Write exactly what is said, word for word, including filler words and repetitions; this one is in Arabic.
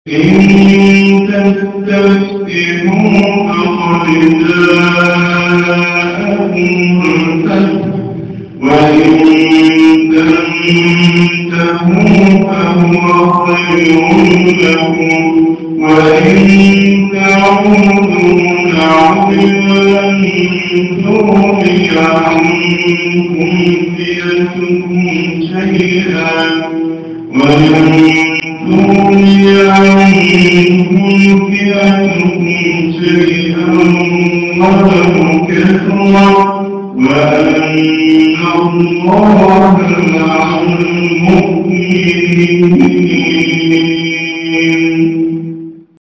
إن تستفتحوا فقد جاءكم الفتح وإن تنتهوا فهو خير لكم وإن تعودوا نعد ولن تغني عنكم فئتكم شيئا ولن تغني عنكم فئتكم شيئا ولو كثرت وأن الله مع المؤمنين